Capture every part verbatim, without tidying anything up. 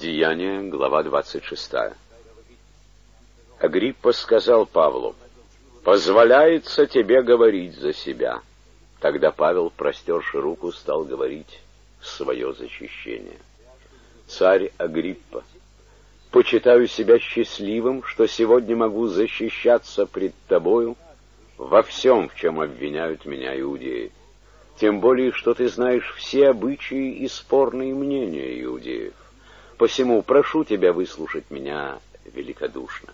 Деяния, глава двадцать шестая. Агриппа сказал Павлу: «Позволяется тебе говорить за себя». Тогда Павел, простерши руку, стал говорить свое защищение. «Царь Агриппа, почитаю себя счастливым, что сегодня могу защищаться пред тобою во всем, в чем обвиняют меня иудеи. Тем более, что ты знаешь все обычаи и спорные мнения иудеев. Посему прошу тебя выслушать меня великодушно.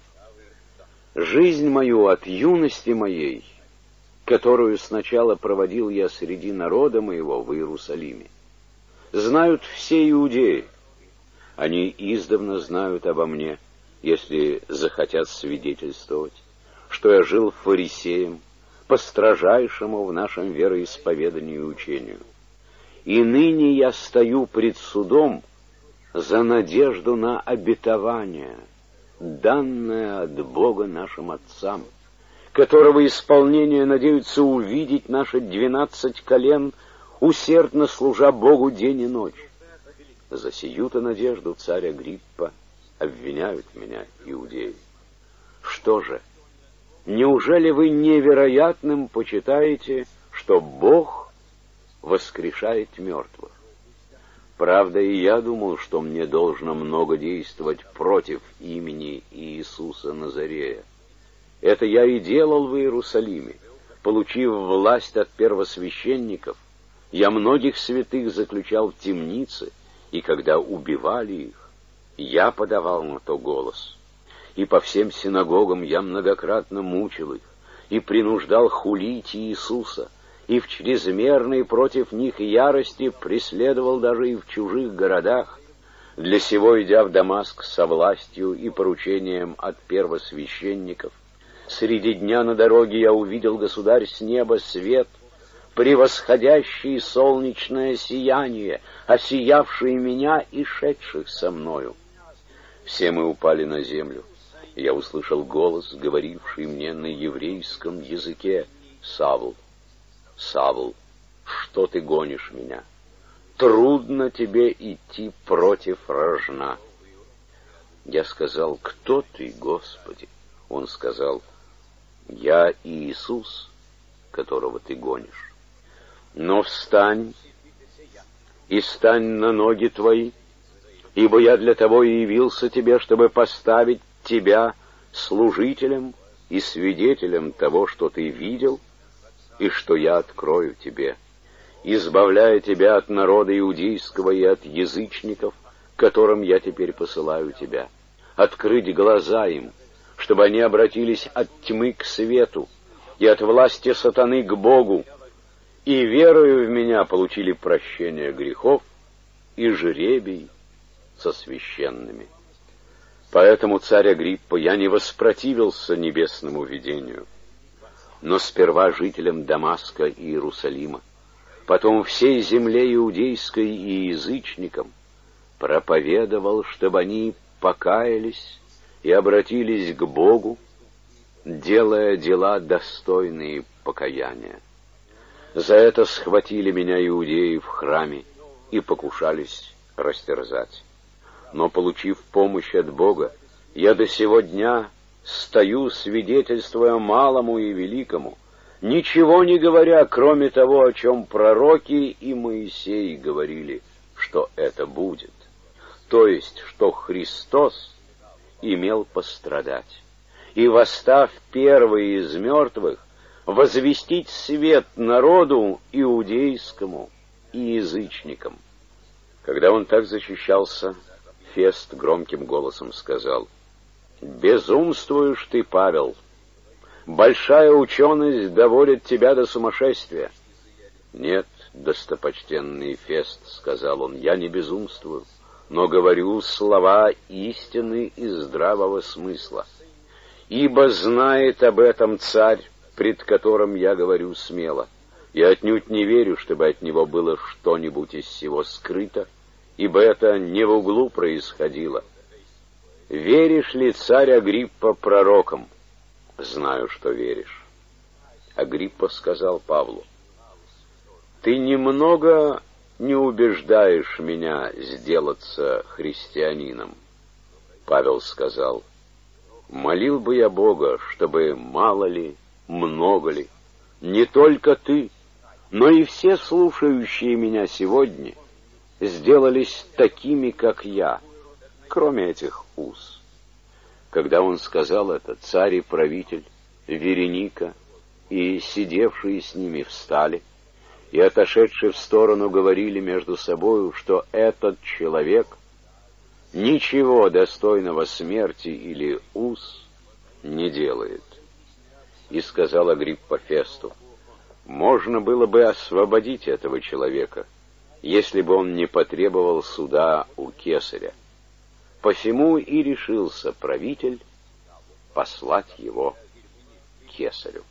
Жизнь мою от юности моей, которую сначала проводил я среди народа моего в Иерусалиме, знают все иудеи. Они издавна знают обо мне, если захотят свидетельствовать, что я жил фарисеем, по строжайшему в нашем вероисповедании учению. И ныне я стою пред судом за надежду на обетование, данное от Бога нашим отцам, которого исполнение надеются увидеть наши двенадцать колен, усердно служа Богу день и ночь. За сию-то надежду, царь Агриппа, обвиняют меня иудеи. Что же, неужели вы невероятным почитаете, что Бог воскрешает мертвых? Правда, и я думал, что мне должно много действовать против имени Иисуса Назарея. Это я и делал в Иерусалиме. Получив власть от первосвященников, я многих святых заключал в темнице, и когда убивали их, я подавал на то голос. И по всем синагогам я многократно мучил их, и принуждал хулить Иисуса, и в чрезмерной против них ярости преследовал даже и в чужих городах, для сего идя в Дамаск со властью и поручением от первосвященников. Среди дня на дороге я увидел, государь, с неба свет, превосходящий солнечное сияние, осиявший меня и шедших со мною. Все мы упали на землю. Я услышал голос, говоривший мне на еврейском языке: «Савл, Савл, что ты гонишь меня? Трудно тебе идти против рожна». Я сказал: «Кто ты, Господи?» Он сказал: «Я Иисус, которого ты гонишь. Но встань и стань на ноги твои, ибо я для того и явился тебе, чтобы поставить тебя служителем и свидетелем того, что ты видел, и что я открою тебе, избавляя тебя от народа иудейского и от язычников, которым я теперь посылаю тебя, открыть глаза им, чтобы они обратились от тьмы к свету и от власти сатаны к Богу, и верою в меня получили прощение грехов и жребий со священными». Поэтому, царь Агриппа, я не воспротивился небесному видению, но сперва жителям Дамаска и Иерусалима, потом всей земле иудейской и язычникам проповедовал, чтобы они покаялись и обратились к Богу, делая дела, достойные покаяния. За это схватили меня иудеи в храме и покушались растерзать. Но, получив помощь от Бога, я до сего дня стою, свидетельствуя малому и великому, ничего не говоря, кроме того, о чем пророки и Моисей говорили, что это будет, то есть, что Христос имел пострадать, и, восстав первый из мертвых, возвестить свет народу иудейскому и язычникам. Когда он так защищался, Фест громким голосом сказал: «Безумствуешь ты, Павел! Большая ученость доводит тебя до сумасшествия». «Нет, достопочтенный Фест, — сказал он, — я не безумствую, но говорю слова истины и здравого смысла. Ибо знает об этом царь, пред которым я говорю смело. Я отнюдь не верю, чтобы от него было что-нибудь из всего скрыто, ибо это не в углу происходило. Веришь ли, царь Агриппа, пророкам?» «Знаю, что веришь». Агриппа сказал Павлу: «Ты немного не убеждаешь меня сделаться христианином. Павел сказал: молил бы я Бога, чтобы мало ли, много ли, не только ты, но и все слушающие меня сегодня сделались такими, как я, кроме этих уз. Когда он сказал это, царь и правитель, Вереника и сидевшие с ними встали, и, отошедшие в сторону, говорили между собою, что этот человек ничего достойного смерти или уз не делает. И сказал Агриппа Фесту: можно было бы освободить этого человека, если бы он не потребовал суда у кесаря. Посему и решился правитель послать его к кесарю.